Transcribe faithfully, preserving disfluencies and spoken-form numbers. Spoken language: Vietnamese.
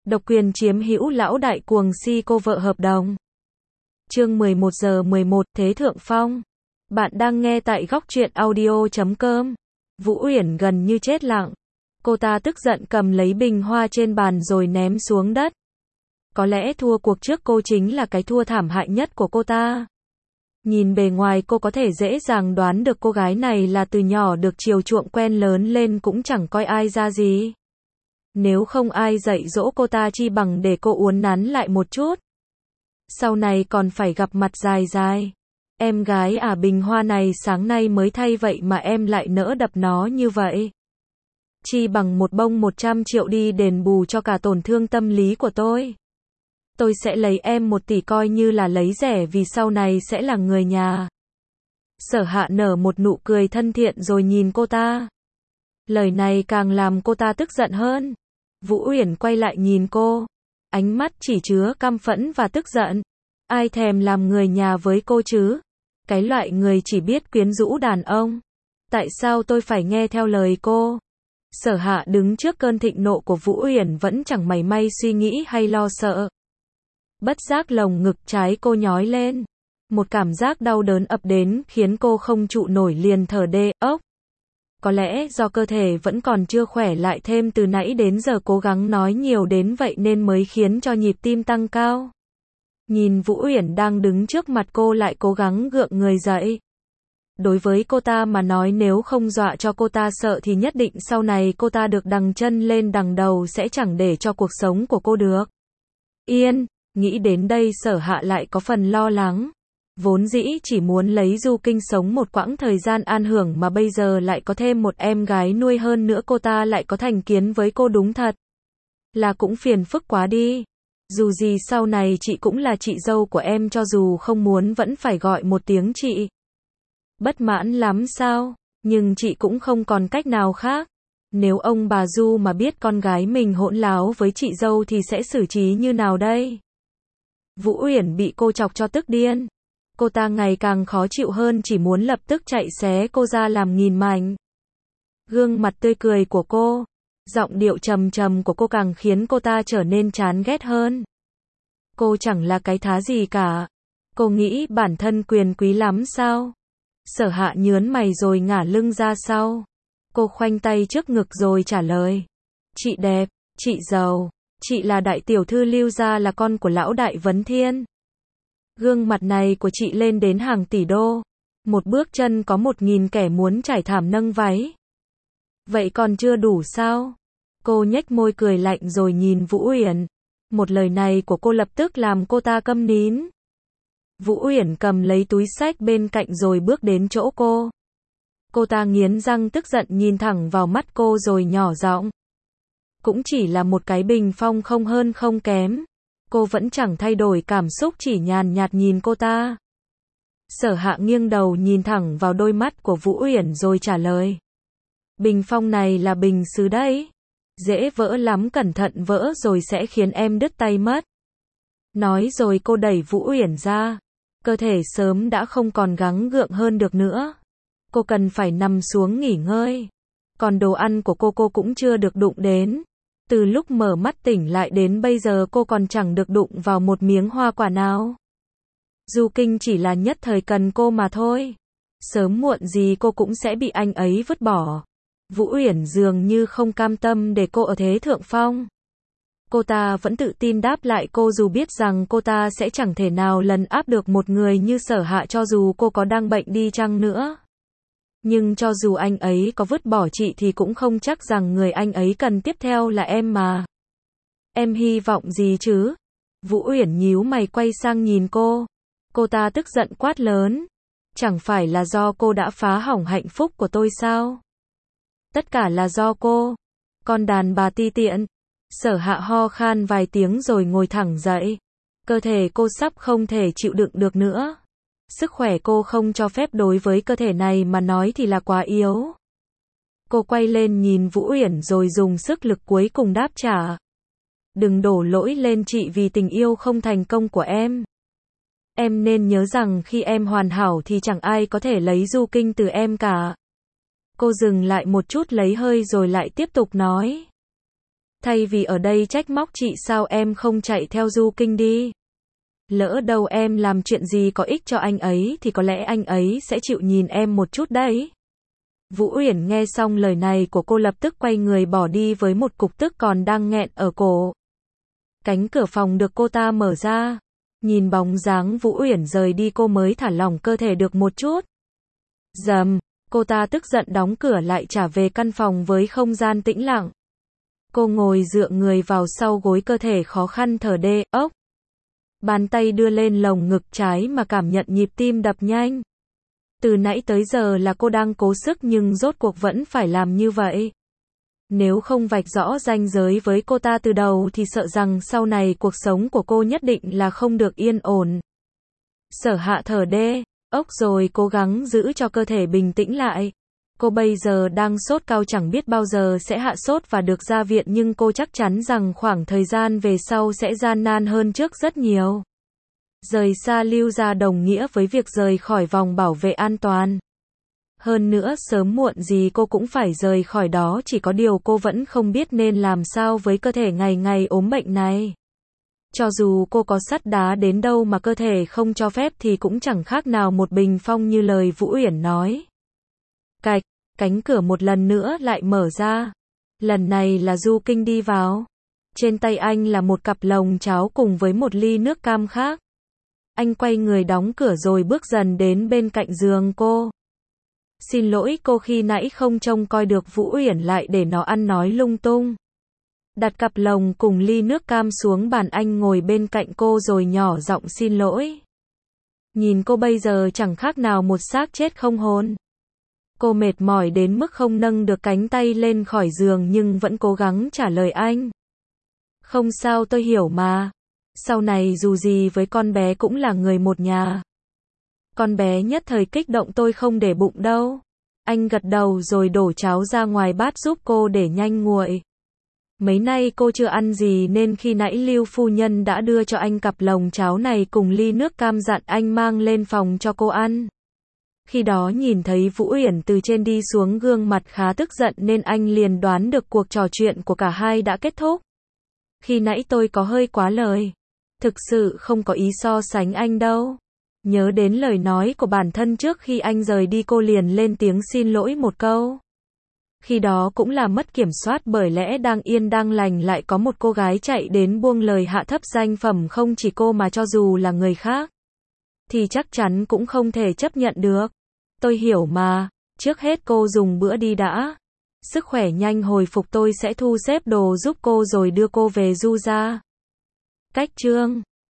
Độc quyền chiếm hữu lão đại cuồng si cô vợ hợp đồng. Chương mười một giờ mười một, Thế Thượng Phong. Bạn đang nghe tại góc truyện audio chấm com. Vũ Uyển gần như chết lặng. Cô ta tức giận cầm lấy bình hoa trên bàn rồi ném xuống đất. Có lẽ thua cuộc trước cô chính là cái thua thảm hại nhất của cô ta. Nhìn bề ngoài cô có thể dễ dàng đoán được cô gái này là từ nhỏ được chiều chuộng quen lớn lên cũng chẳng coi ai ra gì. Nếu không ai dạy dỗ cô ta chi bằng để cô uốn nắn lại một chút. Sau này còn phải gặp mặt dài dài. Em gái à, bình hoa này sáng nay mới thay vậy mà em lại nỡ đập nó như vậy. Chi bằng một bông một trăm triệu đi đền bù cho cả tổn thương tâm lý của tôi. Tôi sẽ lấy em một tỷ coi như là lấy rẻ vì sau này sẽ là người nhà. Sở Hạ nở một nụ cười thân thiện rồi nhìn cô ta. Lời này càng làm cô ta tức giận hơn. Vũ Uyển quay lại nhìn cô. Ánh mắt chỉ chứa căm phẫn và tức giận. Ai thèm làm người nhà với cô chứ? Cái loại người chỉ biết quyến rũ đàn ông. Tại sao tôi phải nghe theo lời cô? Sở Hạ đứng trước cơn thịnh nộ của Vũ Uyển vẫn chẳng mảy may suy nghĩ hay lo sợ. Bất giác lồng ngực trái cô nhói lên. Một cảm giác đau đớn ập đến khiến cô không trụ nổi liền thở đê ốc. Có lẽ do cơ thể vẫn còn chưa khỏe lại thêm từ nãy đến giờ cố gắng nói nhiều đến vậy nên mới khiến cho nhịp tim tăng cao. Nhìn Vũ Uyển đang đứng trước mặt cô lại cố gắng gượng người dậy. Đối với cô ta mà nói nếu không dọa cho cô ta sợ thì nhất định sau này cô ta được đằng chân lên đằng đầu sẽ chẳng để cho cuộc sống của cô được yên. Nghĩ đến đây Sở Hạ lại có phần lo lắng. Vốn dĩ chỉ muốn lấy Du Kinh sống một quãng thời gian an hưởng mà bây giờ lại có thêm một em gái nuôi hơn nữa cô ta lại có thành kiến với cô đúng thật. Là cũng phiền phức quá đi. Dù gì sau này chị cũng là chị dâu của em cho dù không muốn vẫn phải gọi một tiếng chị. Bất mãn lắm sao? Nhưng chị cũng không còn cách nào khác. Nếu ông bà Du mà biết con gái mình hỗn láo với chị dâu thì sẽ xử trí như nào đây? Vũ Uyển bị cô chọc cho tức điên. Cô ta ngày càng khó chịu hơn chỉ muốn lập tức chạy xé cô ra làm nghìn mảnh. Gương mặt tươi cười của cô, giọng điệu trầm trầm của cô càng khiến cô ta trở nên chán ghét hơn. Cô chẳng là cái thá gì cả. Cô nghĩ bản thân quyền quý lắm sao? Sở Hạ nhớn mày rồi ngả lưng ra sau. Cô khoanh tay trước ngực rồi trả lời. Chị đẹp, chị giàu, chị là đại tiểu thư Lưu gia là con của lão đại Vấn Thiên. Gương mặt này của chị lên đến hàng tỷ đô. Một bước chân có một nghìn kẻ muốn trải thảm nâng váy. Vậy còn chưa đủ sao? Cô nhếch môi cười lạnh rồi nhìn Vũ Uyển. Một lời này của cô lập tức làm cô ta câm nín. Vũ Uyển cầm lấy túi xách bên cạnh rồi bước đến chỗ cô. Cô ta nghiến răng tức giận nhìn thẳng vào mắt cô rồi nhỏ giọng. Cũng chỉ là một cái bình phong không hơn không kém. Cô vẫn chẳng thay đổi cảm xúc chỉ nhàn nhạt nhìn cô ta. Sở Hạ nghiêng đầu nhìn thẳng vào đôi mắt của Vũ Uyển rồi trả lời. Bình phong này là bình sứ đấy. Dễ vỡ lắm, cẩn thận vỡ rồi sẽ khiến em đứt tay mất. Nói rồi cô đẩy Vũ Uyển ra. Cơ thể sớm đã không còn gắng gượng hơn được nữa. Cô cần phải nằm xuống nghỉ ngơi. Còn đồ ăn của cô cô cũng chưa được đụng đến. Từ lúc mở mắt tỉnh lại đến bây giờ cô còn chẳng được đụng vào một miếng hoa quả nào. Du Kinh chỉ là nhất thời cần cô mà thôi. Sớm muộn gì cô cũng sẽ bị anh ấy vứt bỏ. Vũ Uyển dường như không cam tâm để cô ở thế thượng phong. Cô ta vẫn tự tin đáp lại cô dù biết rằng cô ta sẽ chẳng thể nào lấn áp được một người như Sở Hạ cho dù cô có đang bệnh đi chăng nữa. Nhưng cho dù anh ấy có vứt bỏ chị thì cũng không chắc rằng người anh ấy cần tiếp theo là em mà. Em hy vọng gì chứ? Vũ Uyển nhíu mày quay sang nhìn cô. Cô ta tức giận quát lớn. Chẳng phải là do cô đã phá hỏng hạnh phúc của tôi sao? Tất cả là do cô. Con đàn bà ti tiện. Sở Hạ ho khan vài tiếng rồi ngồi thẳng dậy. Cơ thể cô sắp không thể chịu đựng được nữa. Sức khỏe cô không cho phép đối với cơ thể này mà nói thì là quá yếu. Cô quay lên nhìn Vũ Uyển rồi dùng sức lực cuối cùng đáp trả. Đừng đổ lỗi lên chị vì tình yêu không thành công của em. Em nên nhớ rằng khi em hoàn hảo thì chẳng ai có thể lấy Du Kinh từ em cả. Cô dừng lại một chút lấy hơi rồi lại tiếp tục nói. Thay vì ở đây trách móc chị sao em không chạy theo Du Kinh đi. Lỡ đâu em làm chuyện gì có ích cho anh ấy thì có lẽ anh ấy sẽ chịu nhìn em một chút đấy. Vũ Uyển nghe xong lời này của cô lập tức quay người bỏ đi với một cục tức còn đang nghẹn ở cổ. Cánh cửa phòng được cô ta mở ra. Nhìn bóng dáng Vũ Uyển rời đi cô mới thả lỏng cơ thể được một chút. Dầm, cô ta tức giận đóng cửa lại trả về căn phòng với không gian tĩnh lặng. Cô ngồi dựa người vào sau gối cơ thể khó khăn thở đê, ốc. Bàn tay đưa lên lồng ngực trái mà cảm nhận nhịp tim đập nhanh. Từ nãy tới giờ là cô đang cố sức nhưng rốt cuộc vẫn phải làm như vậy. Nếu không vạch rõ ranh giới với cô ta từ đầu thì sợ rằng sau này cuộc sống của cô nhất định là không được yên ổn. Sở Hạ thở đê, ốc rồi cố gắng giữ cho cơ thể bình tĩnh lại. Cô bây giờ đang sốt cao chẳng biết bao giờ sẽ hạ sốt và được ra viện nhưng cô chắc chắn rằng khoảng thời gian về sau sẽ gian nan hơn trước rất nhiều. Rời xa Lưu gia đồng nghĩa với việc rời khỏi vòng bảo vệ an toàn. Hơn nữa sớm muộn gì cô cũng phải rời khỏi đó, chỉ có điều cô vẫn không biết nên làm sao với cơ thể ngày ngày ốm bệnh này. Cho dù cô có sắt đá đến đâu mà cơ thể không cho phép thì cũng chẳng khác nào một bình phong như lời Vũ Uyển nói. Cạch, cánh cửa một lần nữa lại mở ra. Lần này là Du Kinh đi vào. Trên tay anh là một cặp lồng cháo cùng với một ly nước cam khác. Anh quay người đóng cửa rồi bước dần đến bên cạnh giường cô. Xin lỗi cô khi nãy không trông coi được Vũ Uyển lại để nó ăn nói lung tung. Đặt cặp lồng cùng ly nước cam xuống bàn, anh ngồi bên cạnh cô rồi nhỏ giọng xin lỗi. Nhìn cô bây giờ chẳng khác nào một xác chết không hồn. Cô mệt mỏi đến mức không nâng được cánh tay lên khỏi giường nhưng vẫn cố gắng trả lời anh. Không sao, tôi hiểu mà. Sau này dù gì với con bé cũng là người một nhà. Con bé nhất thời kích động, tôi không để bụng đâu. Anh gật đầu rồi đổ cháo ra ngoài bát giúp cô để nhanh nguội. Mấy nay cô chưa ăn gì nên khi nãy Lưu phu nhân đã đưa cho anh cặp lồng cháo này cùng ly nước cam, dặn anh mang lên phòng cho cô ăn. Khi đó nhìn thấy Vũ Uyển từ trên đi xuống gương mặt khá tức giận nên anh liền đoán được cuộc trò chuyện của cả hai đã kết thúc. Khi nãy tôi có hơi quá lời. Thực sự không có ý so sánh anh đâu. Nhớ đến lời nói của bản thân trước khi anh rời đi, cô liền lên tiếng xin lỗi một câu. Khi đó cũng là mất kiểm soát, bởi lẽ đang yên đang lành lại có một cô gái chạy đến buông lời hạ thấp danh phẩm không chỉ cô mà cho dù là người khác thì chắc chắn cũng không thể chấp nhận được. Tôi hiểu mà, trước hết cô dùng bữa đi đã. Sức khỏe nhanh hồi phục tôi sẽ thu xếp đồ giúp cô rồi đưa cô về Du gia. Cách chương